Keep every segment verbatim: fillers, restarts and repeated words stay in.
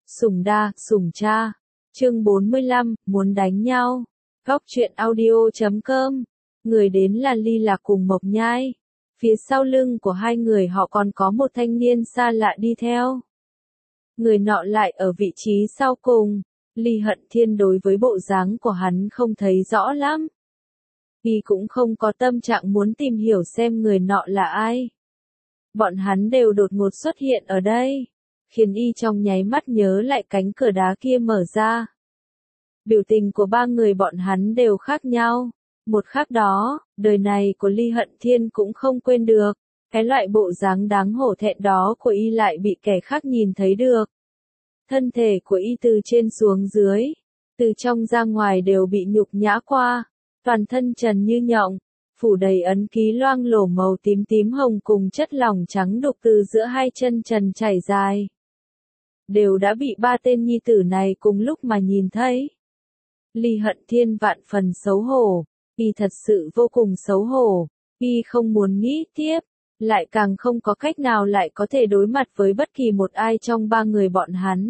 Sủng đa, sủng cha. Chương bốn mươi lăm, muốn đánh nhau. Góc truyện audio chấm com. Người đến là Ly Lạc cùng Mộc Nhai. Phía sau lưng của hai người họ còn có một thanh niên xa lạ đi theo. Người nọ lại ở vị trí sau cùng. Ly Hận Thiên đối với bộ dáng của hắn không thấy rõ lắm. Y cũng không có tâm trạng muốn tìm hiểu xem người nọ là ai. Bọn hắn đều đột ngột xuất hiện ở đây, khiến y trong nháy mắt nhớ lại cánh cửa đá kia mở ra. Biểu tình của ba người bọn hắn đều khác nhau. Một khắc đó, đời này của Ly Hận Thiên cũng không quên được. Cái loại bộ dáng đáng hổ thẹn đó của y lại bị kẻ khác nhìn thấy được. Thân thể của y từ trên xuống dưới, từ trong ra ngoài đều bị nhục nhã qua. Toàn thân trần như nhộng, phủ đầy ấn ký loang lổ màu tím tím hồng cùng chất lỏng trắng đục từ giữa hai chân trần chảy dài. Đều đã bị ba tên nhi tử này cùng lúc mà nhìn thấy. Ly Hận Thiên vạn phần xấu hổ, y thật sự vô cùng xấu hổ, y không muốn nghĩ tiếp, lại càng không có cách nào lại có thể đối mặt với bất kỳ một ai trong ba người bọn hắn.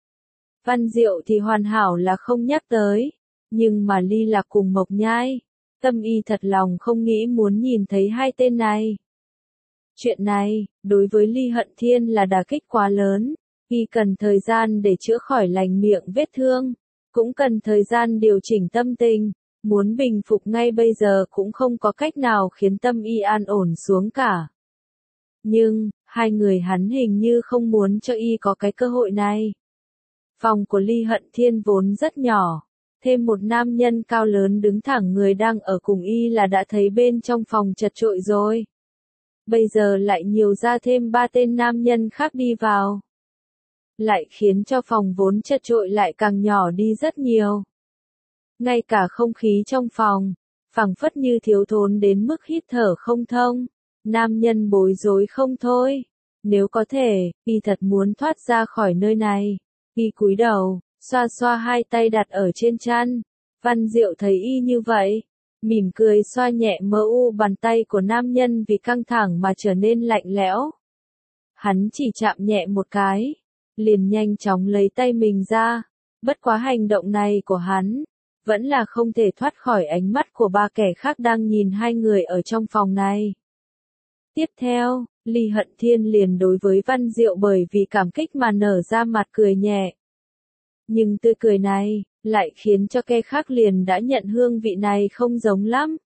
Văn Diệu thì hoàn hảo là không nhắc tới, nhưng mà Ly Lạc cùng Mộc Nhai, tâm y thật lòng không nghĩ muốn nhìn thấy hai tên này. Chuyện này, đối với Ly Hận Thiên là đả kích quá lớn, y cần thời gian để chữa khỏi lành miệng vết thương, cũng cần thời gian điều chỉnh tâm tình, muốn bình phục ngay bây giờ cũng không có cách nào khiến tâm y an ổn xuống cả. Nhưng, hai người hắn hình như không muốn cho y có cái cơ hội này. Phòng của Ly Hận Thiên vốn rất nhỏ, thêm một nam nhân cao lớn đứng thẳng người đang ở cùng y là đã thấy bên trong phòng chật chội rồi. Bây giờ lại nhiều ra thêm ba tên nam nhân khác đi vào, lại khiến cho phòng vốn chật chội lại càng nhỏ đi rất nhiều. Ngay cả không khí trong phòng, phảng phất như thiếu thốn đến mức hít thở không thông. Nam nhân bối rối không thôi. Nếu có thể, y thật muốn thoát ra khỏi nơi này. Y cúi đầu, xoa xoa hai tay đặt ở trên trán. Văn Diệu thấy y như vậy, mỉm cười xoa nhẹ mờ u bàn tay của nam nhân vì căng thẳng mà trở nên lạnh lẽo. Hắn chỉ chạm nhẹ một cái, liền nhanh chóng lấy tay mình ra. Bất quá hành động này của hắn, vẫn là không thể thoát khỏi ánh mắt của ba kẻ khác đang nhìn hai người ở trong phòng này. Tiếp theo, Ly Hận Thiên liền đối với Văn Diệu bởi vì cảm kích mà nở ra mặt cười nhẹ. Nhưng tươi cười này, lại khiến cho kẻ khác liền đã nhận hương vị này không giống lắm.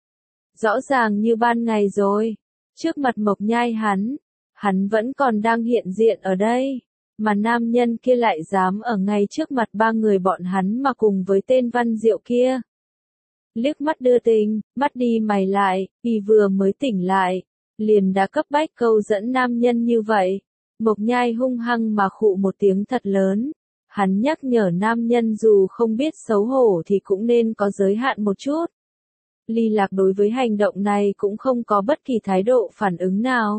Rõ ràng như ban ngày rồi, trước mặt Mộc Nhai hắn, hắn vẫn còn đang hiện diện ở đây, mà nam nhân kia lại dám ở ngay trước mặt ba người bọn hắn mà cùng với tên Văn Diệu kia. Liếc mắt đưa tình, mắt đi mày lại, y vừa mới tỉnh lại, liền đã cấp bách câu dẫn nam nhân như vậy. Mộc Nhai hung hăng mà khụ một tiếng thật lớn. Hắn nhắc nhở nam nhân dù không biết xấu hổ thì cũng nên có giới hạn một chút. Ly Lạc đối với hành động này cũng không có bất kỳ thái độ phản ứng nào.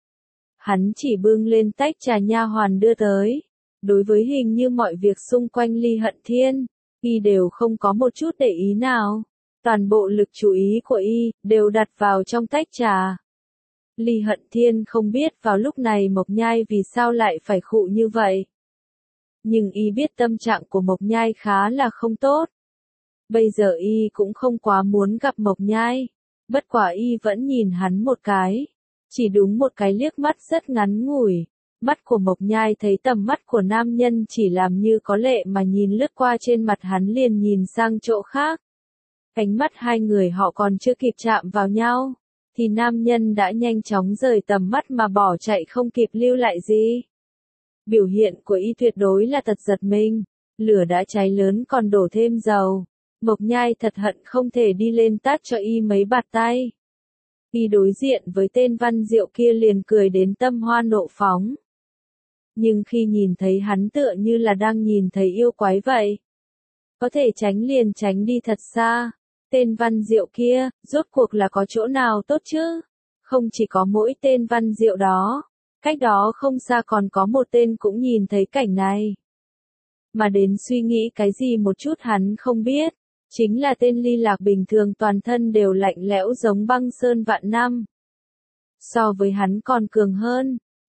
Hắn chỉ bưng lên tách trà nha hoàn đưa tới. Đối với hình như mọi việc xung quanh Ly Hận Thiên, y đều không có một chút để ý nào. Toàn bộ lực chú ý của y đều đặt vào trong tách trà. Ly Hận Thiên không biết vào lúc này Mộc Nhai vì sao lại phải khụ như vậy. Nhưng y biết tâm trạng của Mộc Nhai khá là không tốt. Bây giờ y cũng không quá muốn gặp Mộc Nhai. Bất quả y vẫn nhìn hắn một cái. Chỉ đúng một cái liếc mắt rất ngắn ngủi. Mắt của Mộc Nhai thấy tầm mắt của nam nhân chỉ làm như có lệ mà nhìn lướt qua trên mặt hắn liền nhìn sang chỗ khác. Ánh mắt hai người họ còn chưa kịp chạm vào nhau, thì nam nhân đã nhanh chóng rời tầm mắt mà bỏ chạy không kịp lưu lại gì. Biểu hiện của y tuyệt đối là thật giật mình, lửa đã cháy lớn còn đổ thêm dầu. Mộc Nhai thật hận không thể đi lên tát cho y mấy bạt tay. Y đối diện với tên Văn Diệu kia liền cười đến tâm hoa nộ phóng. Nhưng khi nhìn thấy hắn tựa như là đang nhìn thấy yêu quái vậy. Có thể tránh liền tránh đi thật xa. Tên Văn Diệu kia, rốt cuộc là có chỗ nào tốt chứ? Không chỉ có mỗi tên Văn Diệu đó. Cách đó không xa còn có một tên cũng nhìn thấy cảnh này. Mà đến suy nghĩ cái gì một chút hắn không biết. Chính là tên Ly Lạc bình thường toàn thân đều lạnh lẽo giống băng sơn vạn năm. So với hắn còn cường hơn.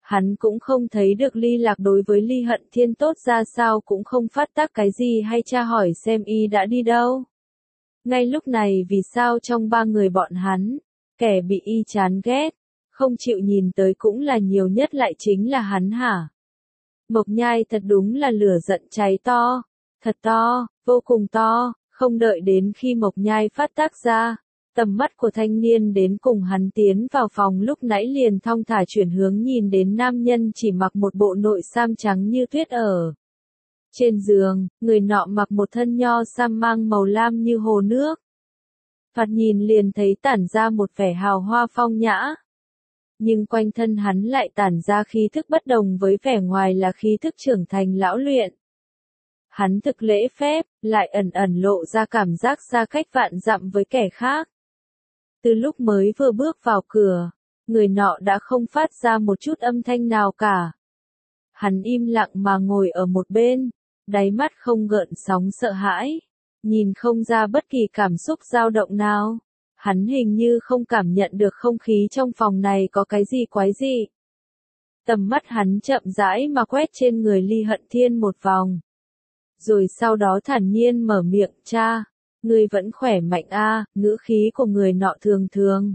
Hắn cũng không thấy được Ly Lạc đối với Ly Hận Thiên tốt ra sao, cũng không phát tác cái gì hay tra hỏi xem y đã đi đâu. Ngay lúc này vì sao trong ba người bọn hắn, kẻ bị y chán ghét, không chịu nhìn tới cũng là nhiều nhất lại chính là hắn hả? Mộc Nhai thật đúng là lửa giận cháy to, thật to, vô cùng to, không đợi đến khi Mộc Nhai phát tác ra. Tầm mắt của thanh niên đến cùng hắn tiến vào phòng lúc nãy liền thong thả chuyển hướng nhìn đến nam nhân chỉ mặc một bộ nội sam trắng như tuyết ở trên giường, người nọ mặc một thân nho sam mang màu lam như hồ nước. Thoạt nhìn liền thấy tản ra một vẻ hào hoa phong nhã. Nhưng quanh thân hắn lại tản ra khí thức bất đồng với vẻ ngoài là khí thức trưởng thành lão luyện. Hắn thực lễ phép, lại ẩn ẩn lộ ra cảm giác xa cách vạn dặm với kẻ khác. Từ lúc mới vừa bước vào cửa, người nọ đã không phát ra một chút âm thanh nào cả. Hắn im lặng mà ngồi ở một bên, đáy mắt không gợn sóng sợ hãi, nhìn không ra bất kỳ cảm xúc dao động nào. Hắn hình như không cảm nhận được không khí trong phòng này có cái gì quái dị. Tầm mắt hắn chậm rãi mà quét trên người Ly Hận Thiên một vòng. Rồi sau đó thản nhiên mở miệng, cha, ngươi vẫn khỏe mạnh a? À, ngữ khí của người nọ thường thường.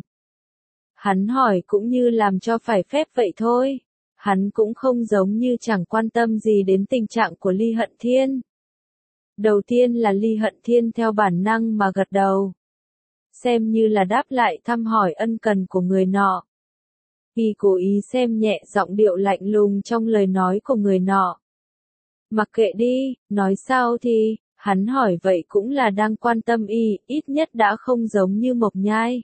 Hắn hỏi cũng như làm cho phải phép vậy thôi. Hắn cũng không giống như chẳng quan tâm gì đến tình trạng của Ly Hận Thiên. Đầu tiên là Ly Hận Thiên theo bản năng mà gật đầu. Xem như là đáp lại thăm hỏi ân cần của người nọ. Y cố ý xem nhẹ giọng điệu lạnh lùng trong lời nói của người nọ. Mặc kệ đi, nói sao thì, hắn hỏi vậy cũng là đang quan tâm y, ít nhất đã không giống như Mộc Nhai.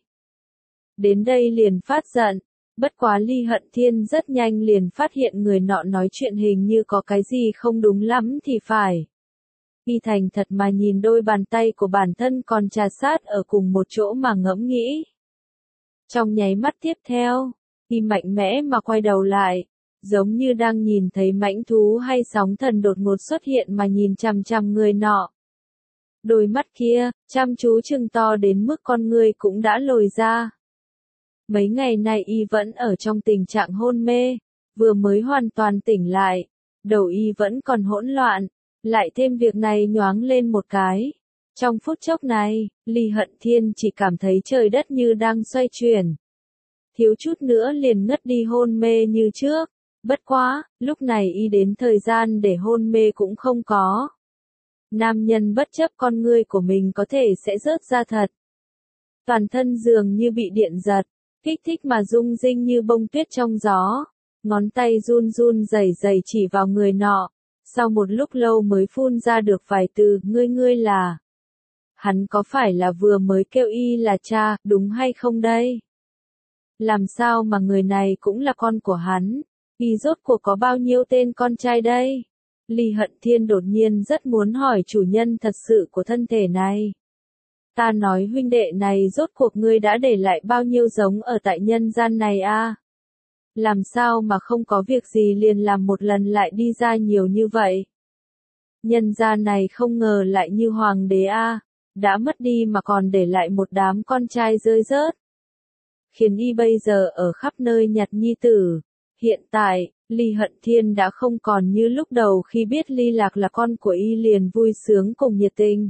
Đến đây liền phát giận, bất quá Ly Hận Thiên rất nhanh liền phát hiện người nọ nói chuyện hình như có cái gì không đúng lắm thì phải. Y thành thật mà nhìn đôi bàn tay của bản thân còn trà sát ở cùng một chỗ mà ngẫm nghĩ. Trong nháy mắt tiếp theo, Y mạnh mẽ mà quay đầu lại, giống như đang nhìn thấy mãnh thú hay sóng thần đột ngột xuất hiện mà nhìn chằm chằm người nọ. Đôi mắt kia, chăm chú trừng to đến mức con người cũng đã lồi ra. Mấy ngày nay Y vẫn ở trong tình trạng hôn mê, vừa mới hoàn toàn tỉnh lại, đầu Y vẫn còn hỗn loạn. Lại thêm việc này nhoáng lên một cái. Trong phút chốc này, Ly Hận Thiên chỉ cảm thấy trời đất như đang xoay chuyển. Thiếu chút nữa liền ngất đi hôn mê như trước. Bất quá, lúc này y đến thời gian để hôn mê cũng không có. Nam nhân bất chấp con ngươi của mình có thể sẽ rớt ra thật. Toàn thân dường như bị điện giật, kích thích mà rung rinh như bông tuyết trong gió. Ngón tay run run rẩy rẩy chỉ vào người nọ. Sau một lúc lâu mới phun ra được vài từ, ngươi ngươi là. Hắn có phải là vừa mới kêu y là cha, đúng hay không đây? Làm sao mà người này cũng là con của hắn? Y rốt cuộc có bao nhiêu tên con trai đây? Ly Hận Thiên đột nhiên rất muốn hỏi chủ nhân thật sự của thân thể này. Ta nói huynh đệ này rốt cuộc ngươi đã để lại bao nhiêu giống ở tại nhân gian này a? À? Làm sao mà không có việc gì liền làm một lần lại đi ra nhiều như vậy? Nhân gian này không ngờ lại như hoàng đế a, à, đã mất đi mà còn để lại một đám con trai rơi rớt. Khiến y bây giờ ở khắp nơi nhặt nhi tử. Hiện tại, Ly Hận Thiên đã không còn như lúc đầu khi biết Ly Lạc là con của y liền vui sướng cùng nhiệt tình.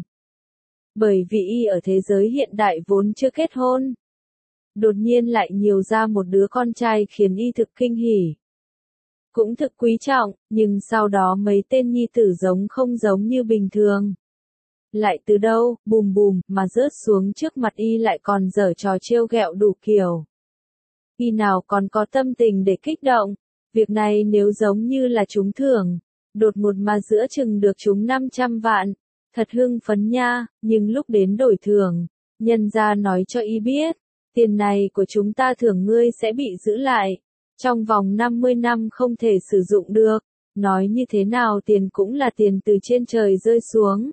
Bởi vì y ở thế giới hiện đại vốn chưa kết hôn. Đột nhiên lại nhiều ra một đứa con trai khiến y thực kinh hỉ. Cũng thực quý trọng, nhưng sau đó mấy tên nhi tử giống không giống như bình thường. Lại từ đâu, bùm bùm, mà rớt xuống trước mặt y lại còn giở trò trêu ghẹo đủ kiểu. Y nào còn có tâm tình để kích động, việc này nếu giống như là trúng thưởng, đột ngột mà giữa chừng được trúng năm trăm vạn, thật hưng phấn nha, nhưng lúc đến đổi thưởng, nhân gia nói cho y biết. Tiền này của chúng ta thưởng ngươi sẽ bị giữ lại. Trong vòng năm mươi năm không thể sử dụng được. Nói như thế nào tiền cũng là tiền từ trên trời rơi xuống.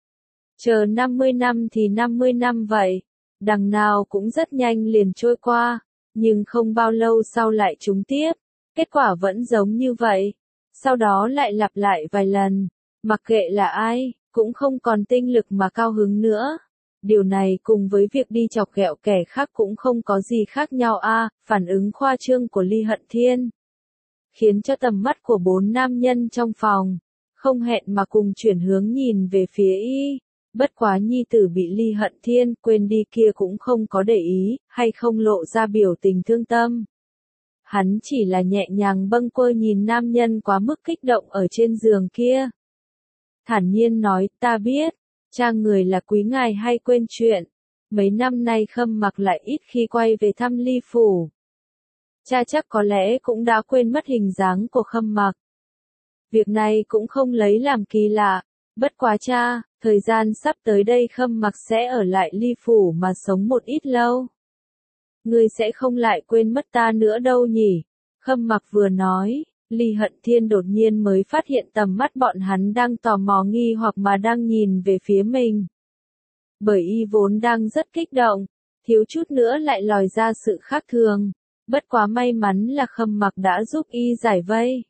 Chờ năm mươi năm thì năm mươi năm vậy. Đằng nào cũng rất nhanh liền trôi qua. Nhưng không bao lâu sau lại trúng tiếp. Kết quả vẫn giống như vậy. Sau đó lại lặp lại vài lần. Mặc kệ là ai, cũng không còn tinh lực mà cao hứng nữa. Điều này cùng với việc đi chọc ghẹo kẻ khác cũng không có gì khác nhau a, à, phản ứng khoa trương của Ly Hận Thiên khiến cho tầm mắt của bốn nam nhân trong phòng, không hẹn mà cùng chuyển hướng nhìn về phía y. Bất quá nhi tử bị Ly Hận Thiên quên đi kia cũng không có để ý, hay không lộ ra biểu tình thương tâm. Hắn chỉ là nhẹ nhàng bâng quơ nhìn nam nhân quá mức kích động ở trên giường kia. Thản nhiên nói, ta biết, cha người là quý ngài hay quên chuyện. Mấy năm nay Khâm Mặc lại ít khi quay về thăm Ly phủ. Cha chắc có lẽ cũng đã quên mất hình dáng của Khâm Mặc. Việc này cũng không lấy làm kỳ lạ. Bất quá cha, thời gian sắp tới đây Khâm Mặc sẽ ở lại Ly phủ mà sống một ít lâu. Ngươi sẽ không lại quên mất ta nữa đâu nhỉ? Khâm Mặc vừa nói, Ly Hận Thiên đột nhiên mới phát hiện tầm mắt bọn hắn đang tò mò nghi hoặc mà đang nhìn về phía mình. Bởi y vốn đang rất kích động, thiếu chút nữa lại lòi ra sự khác thường. Bất quá may mắn là Khâm Mặc đã giúp y giải vây.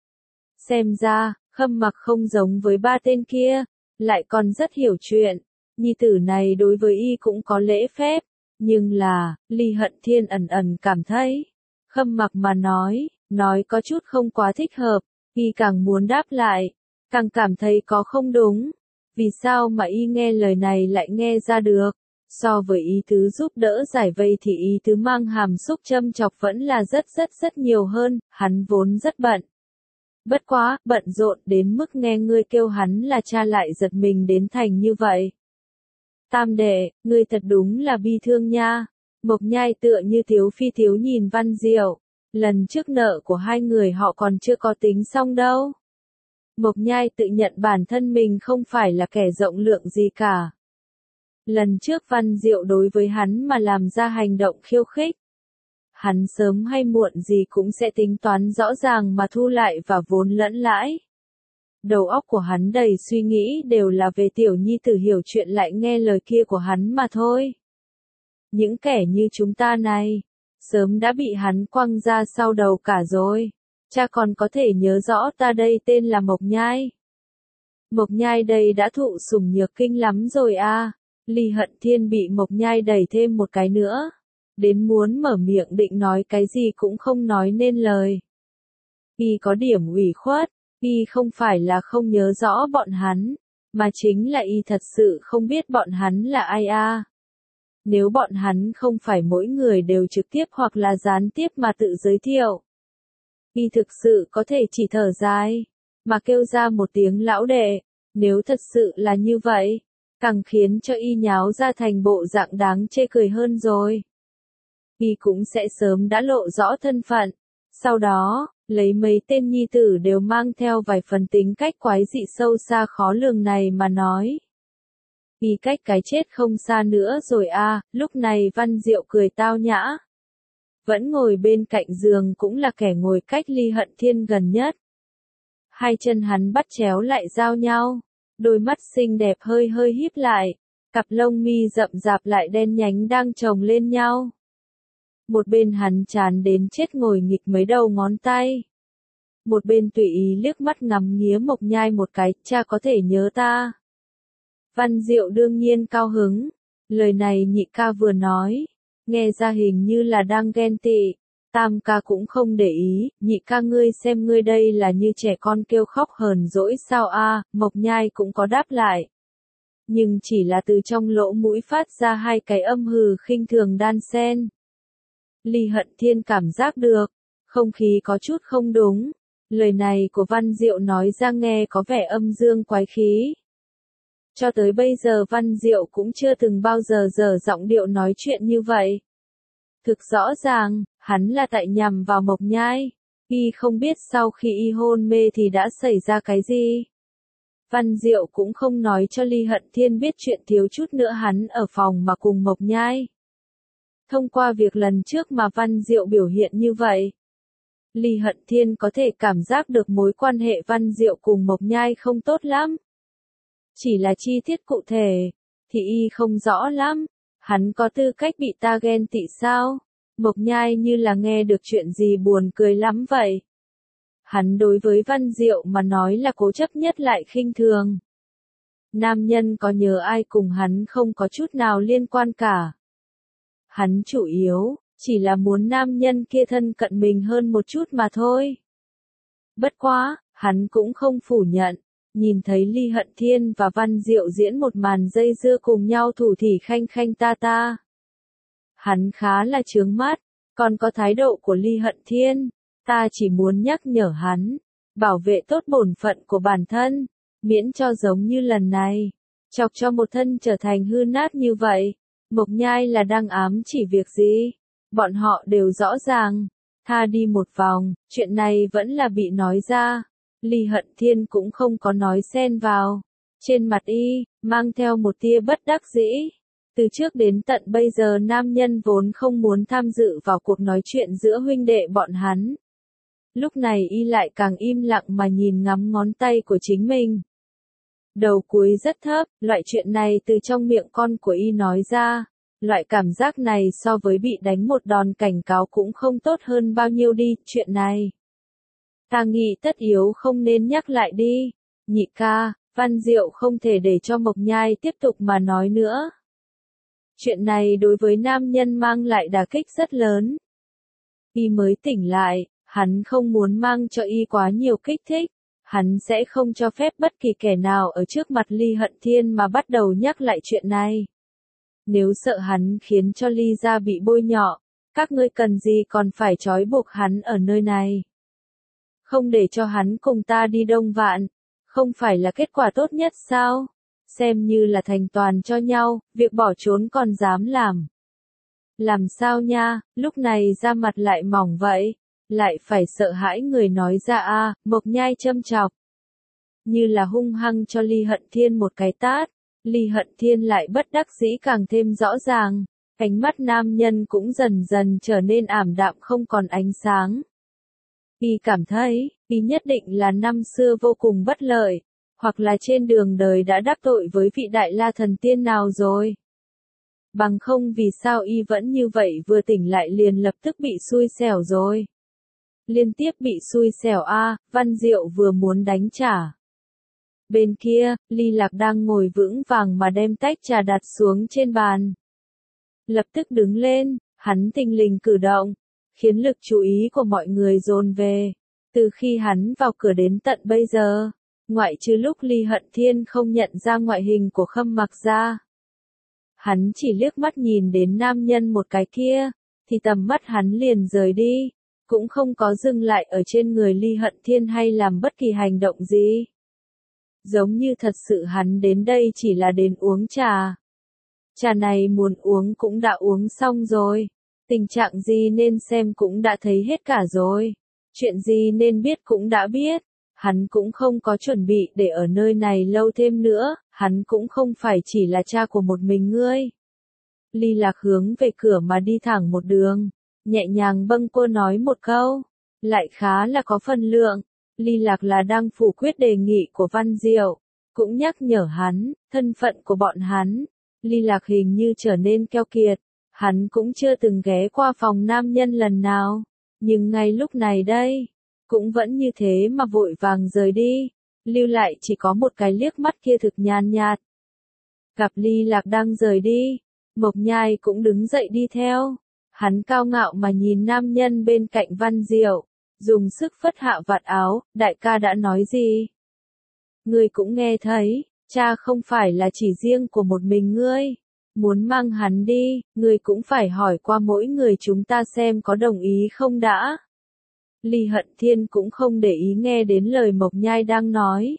Xem ra, Khâm Mặc không giống với ba tên kia, lại còn rất hiểu chuyện. Nhi tử này đối với y cũng có lễ phép. Nhưng là, Ly Hận Thiên ẩn ẩn cảm thấy, Khâm Mặc mà nói, nói có chút không quá thích hợp, y càng muốn đáp lại, càng cảm thấy có không đúng. Vì sao mà y nghe lời này lại nghe ra được? So với ý tứ giúp đỡ giải vây thì ý tứ mang hàm xúc châm chọc vẫn là rất rất rất nhiều hơn, hắn vốn rất bận. Bất quá, bận rộn đến mức nghe ngươi kêu hắn là cha lại giật mình đến thành như vậy. Tam đệ, ngươi thật đúng là bi thương nha. Mộc Nhai tựa như thiếu phi thiếu nhìn Văn Diệu. Lần trước nợ của hai người họ còn chưa có tính xong đâu. Mộc Nhai tự nhận bản thân mình không phải là kẻ rộng lượng gì cả. Lần trước Văn Diệu đối với hắn mà làm ra hành động khiêu khích. Hắn sớm hay muộn gì cũng sẽ tính toán rõ ràng mà thu lại và vốn lẫn lãi. Đầu óc của hắn đầy suy nghĩ đều là về tiểu nhi tử hiểu chuyện lại nghe lời kia của hắn mà thôi. Những kẻ như chúng ta này, sớm đã bị hắn quăng ra sau đầu cả rồi. Cha còn có thể nhớ rõ ta đây tên là Mộc Nhai. Mộc Nhai đây đã thụ sủng nhược kinh lắm rồi à. Ly Hận Thiên bị Mộc Nhai đẩy thêm một cái nữa. Đến muốn mở miệng định nói cái gì cũng không nói nên lời. Y có điểm ủy khuất. Y không phải là không nhớ rõ bọn hắn, mà chính là y thật sự không biết bọn hắn là ai a. Nếu bọn hắn không phải mỗi người đều trực tiếp hoặc là gián tiếp mà tự giới thiệu. Y thực sự có thể chỉ thở dài, mà kêu ra một tiếng lão đệ, nếu thật sự là như vậy, càng khiến cho y nháo ra thành bộ dạng đáng chê cười hơn rồi. Y cũng sẽ sớm đã lộ rõ thân phận, sau đó, lấy mấy tên nhi tử đều mang theo vài phần tính cách quái dị sâu xa khó lường này mà nói. Y cách cái chết không xa nữa rồi a. Lúc này Văn Diệu cười tao nhã. Vẫn ngồi bên cạnh giường cũng là kẻ ngồi cách Ly Hận Thiên gần nhất. Hai chân hắn bắt chéo lại giao nhau, đôi mắt xinh đẹp hơi hơi híp lại, cặp lông mi rậm rạp lại đen nhánh đang chồng lên nhau. Một bên hắn chán đến chết ngồi nghịch mấy đầu ngón tay. Một bên tùy ý liếc mắt ngắm nghía Mộc Nhai một cái, cha có thể nhớ ta. Văn Diệu đương nhiên cao hứng, lời này nhị ca vừa nói, nghe ra hình như là đang ghen tị. Tam ca cũng không để ý, nhị ca ngươi xem ngươi đây là như trẻ con kêu khóc hờn dỗi sao a. Mộc Nhai cũng có đáp lại. Nhưng chỉ là từ trong lỗ mũi phát ra hai cái âm hừ khinh thường đan xen. Ly Hận Thiên cảm giác được, không khí có chút không đúng. Lời này của Văn Diệu nói ra nghe có vẻ âm dương quái khí. Cho tới bây giờ Văn Diệu cũng chưa từng bao giờ dở giọng điệu nói chuyện như vậy. Thực rõ ràng, hắn là tại nhằm vào Mộc Nhai. Y không biết sau khi y hôn mê thì đã xảy ra cái gì. Văn Diệu cũng không nói cho Ly Hận Thiên biết chuyện thiếu chút nữa hắn ở phòng mà cùng Mộc Nhai. Thông qua việc lần trước mà Văn Diệu biểu hiện như vậy, Ly Hận Thiên có thể cảm giác được mối quan hệ Văn Diệu cùng Mộc Nhai không tốt lắm. Chỉ là chi tiết cụ thể, thì y không rõ lắm. Hắn có tư cách bị ta ghen tị sao? Mộc Nhai như là nghe được chuyện gì buồn cười lắm vậy. Hắn đối với Văn Diệu mà nói là cố chấp nhất lại khinh thường. Nam nhân có nhớ ai cùng hắn không có chút nào liên quan cả. Hắn chủ yếu, chỉ là muốn nam nhân kia thân cận mình hơn một chút mà thôi. Bất quá, hắn cũng không phủ nhận. Nhìn thấy Ly Hận Thiên và Văn Diệu diễn một màn dây dưa cùng nhau thủ thỉ khanh khanh ta ta. Hắn khá là chướng mắt, còn có thái độ của Ly Hận Thiên, ta chỉ muốn nhắc nhở hắn, bảo vệ tốt bổn phận của bản thân, miễn cho giống như lần này, chọc cho một thân trở thành hư nát như vậy. Mộc Nhai là đang ám chỉ việc gì? Bọn họ đều rõ ràng, tha đi một vòng, chuyện này vẫn là bị nói ra. Ly Hận Thiên cũng không có nói xen vào. Trên mặt y, mang theo một tia bất đắc dĩ. Từ trước đến tận bây giờ nam nhân vốn không muốn tham dự vào cuộc nói chuyện giữa huynh đệ bọn hắn. Lúc này y lại càng im lặng mà nhìn ngắm ngón tay của chính mình. Đầu cúi rất thấp, loại chuyện này từ trong miệng con của y nói ra. Loại cảm giác này so với bị đánh một đòn cảnh cáo cũng không tốt hơn bao nhiêu đi, chuyện này. Ta nghĩ tất yếu không nên nhắc lại đi. Nhị ca, Văn Diệu không thể để cho Mộc Nhai tiếp tục mà nói nữa. Chuyện này đối với nam nhân mang lại đả kích rất lớn. Y mới tỉnh lại, hắn không muốn mang cho y quá nhiều kích thích. Hắn sẽ không cho phép bất kỳ kẻ nào ở trước mặt Ly Hận Thiên mà bắt đầu nhắc lại chuyện này. Nếu sợ hắn khiến cho Ly gia bị bôi nhọ, các ngươi cần gì còn phải trói buộc hắn ở nơi này. Không để cho hắn cùng ta đi Đông Vạn, không phải là kết quả tốt nhất sao? Xem như là thành toàn cho nhau, việc bỏ trốn còn dám làm. Làm sao nha, lúc này da mặt lại mỏng vậy, lại phải sợ hãi người nói ra a, à, Mộc Nhai châm chọc. Như là hung hăng cho Ly Hận Thiên một cái tát, Ly Hận Thiên lại bất đắc dĩ càng thêm rõ ràng, ánh mắt nam nhân cũng dần dần trở nên ảm đạm không còn ánh sáng. Y cảm thấy, y nhất định là năm xưa vô cùng bất lợi, hoặc là trên đường đời đã đắc tội với vị đại la thần tiên nào rồi. Bằng không vì sao y vẫn như vậy vừa tỉnh lại liền lập tức bị xui xẻo rồi. Liên tiếp bị xui xẻo a, Văn Diệu vừa muốn đánh trả. Bên kia, Ly Lạc đang ngồi vững vàng mà đem tách trà đặt xuống trên bàn. Lập tức đứng lên, hắn thình lình cử động, khiến lực chú ý của mọi người dồn về. Từ khi hắn vào cửa đến tận bây giờ, ngoại trừ lúc Ly Hận Thiên không nhận ra ngoại hình của Khâm Mặc ra. Hắn chỉ liếc mắt nhìn đến nam nhân một cái kia, thì tầm mắt hắn liền rời đi, cũng không có dừng lại ở trên người Ly Hận Thiên hay làm bất kỳ hành động gì. Giống như thật sự hắn đến đây chỉ là đến uống trà. Trà này muốn uống cũng đã uống xong rồi. Tình trạng gì nên xem cũng đã thấy hết cả rồi. Chuyện gì nên biết cũng đã biết. Hắn cũng không có chuẩn bị để ở nơi này lâu thêm nữa. Hắn cũng không phải chỉ là cha của một mình ngươi. Ly Lạc hướng về cửa mà đi thẳng một đường. Nhẹ nhàng bâng quơ nói một câu. Lại khá là có phần lượng. Ly Lạc là đang phủ quyết đề nghị của Văn Diệu. Cũng nhắc nhở hắn, thân phận của bọn hắn. Ly Lạc hình như trở nên keo kiệt. Hắn cũng chưa từng ghé qua phòng nam nhân lần nào. Nhưng ngay lúc này đây, cũng vẫn như thế mà vội vàng rời đi. Lưu lại chỉ có một cái liếc mắt kia thực nhàn nhạt. Gặp Ly Lạc đang rời đi, Mộc Nhai cũng đứng dậy đi theo. Hắn cao ngạo mà nhìn nam nhân bên cạnh Văn Diệu, dùng sức phất hạ vạt áo, đại ca đã nói gì? Ngươi cũng nghe thấy, cha không phải là chỉ riêng của một mình ngươi. Muốn mang hắn đi, ngươi cũng phải hỏi qua mỗi người chúng ta xem có đồng ý không đã. Ly Hận Thiên cũng không để ý nghe đến lời Mộc Nhai đang nói.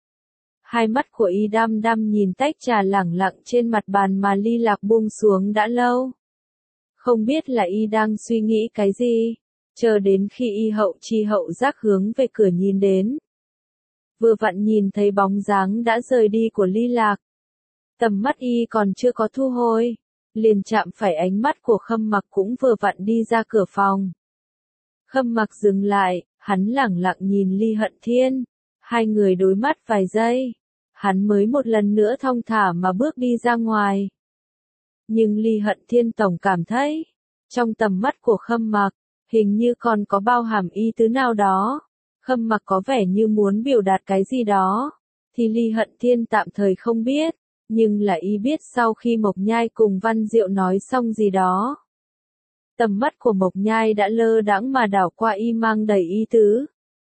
Hai mắt của y đăm đăm nhìn tách trà lẳng lặng trên mặt bàn mà Ly Lạc buông xuống đã lâu. Không biết là y đang suy nghĩ cái gì, chờ đến khi y hậu chi hậu giác hướng về cửa nhìn đến. Vừa vặn nhìn thấy bóng dáng đã rời đi của Ly Lạc. Tầm mắt y còn chưa có thu hồi, liền chạm phải ánh mắt của Khâm Mặc cũng vừa vặn đi ra cửa phòng. Khâm Mặc dừng lại, hắn lẳng lặng nhìn Ly Hận Thiên, hai người đối mắt vài giây, hắn mới một lần nữa thong thả mà bước đi ra ngoài. Nhưng Ly Hận Thiên tổng cảm thấy, trong tầm mắt của Khâm Mặc, hình như còn có bao hàm ý tứ nào đó. Khâm Mặc có vẻ như muốn biểu đạt cái gì đó, thì Ly Hận Thiên tạm thời không biết, nhưng là y biết sau khi Mộc Nhai cùng Văn Diệu nói xong gì đó. Tầm mắt của Mộc Nhai đã lơ đãng mà đảo qua y mang đầy ý tứ.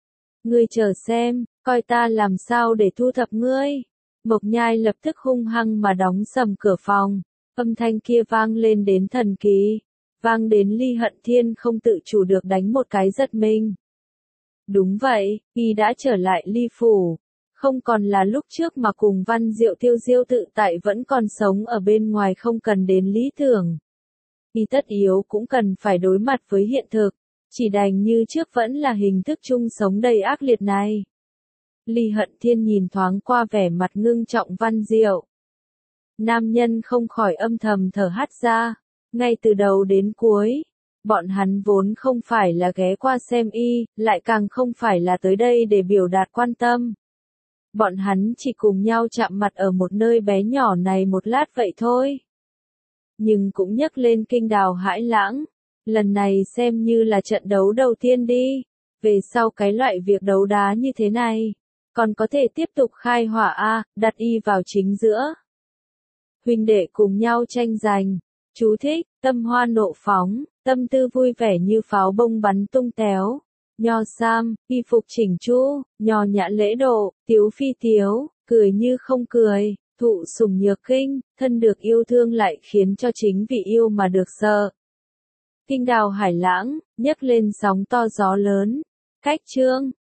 Ngươi chờ xem, coi ta làm sao để thu thập ngươi. Mộc Nhai lập tức hung hăng mà đóng sầm cửa phòng, âm thanh kia vang lên đến thần kỳ, vang đến Ly Hận Thiên không tự chủ được đánh một cái giật mình. Đúng vậy, y đã trở lại Ly Phủ, không còn là lúc trước mà cùng Văn Diệu tiêu diêu tự tại vẫn còn sống ở bên ngoài không cần đến lý tưởng. Y tất yếu cũng cần phải đối mặt với hiện thực, chỉ đành như trước vẫn là hình thức chung sống đầy ác liệt này. Ly Hận Thiên nhìn thoáng qua vẻ mặt ngưng trọng Văn Diệu. Nam nhân không khỏi âm thầm thở hắt ra, ngay từ đầu đến cuối, bọn hắn vốn không phải là ghé qua xem y, lại càng không phải là tới đây để biểu đạt quan tâm. Bọn hắn chỉ cùng nhau chạm mặt ở một nơi bé nhỏ này một lát vậy thôi. Nhưng cũng nhắc lên kinh đào hãi lãng, lần này xem như là trận đấu đầu tiên đi, về sau cái loại việc đấu đá như thế này, còn có thể tiếp tục khai hỏa a, đặt y vào chính giữa. Huynh đệ cùng nhau tranh giành, chú thích, tâm hoa nộ phóng, tâm tư vui vẻ như pháo bông bắn tung téo. Nho sam, y phục chỉnh chu, nho nhã lễ độ, tiếu phi tiếu, cười như không cười, thụ sủng nhược kinh, thân được yêu thương lại khiến cho chính vì yêu mà được sợ. Kinh đào hải lãng, nhấc lên sóng to gió lớn. Cách chương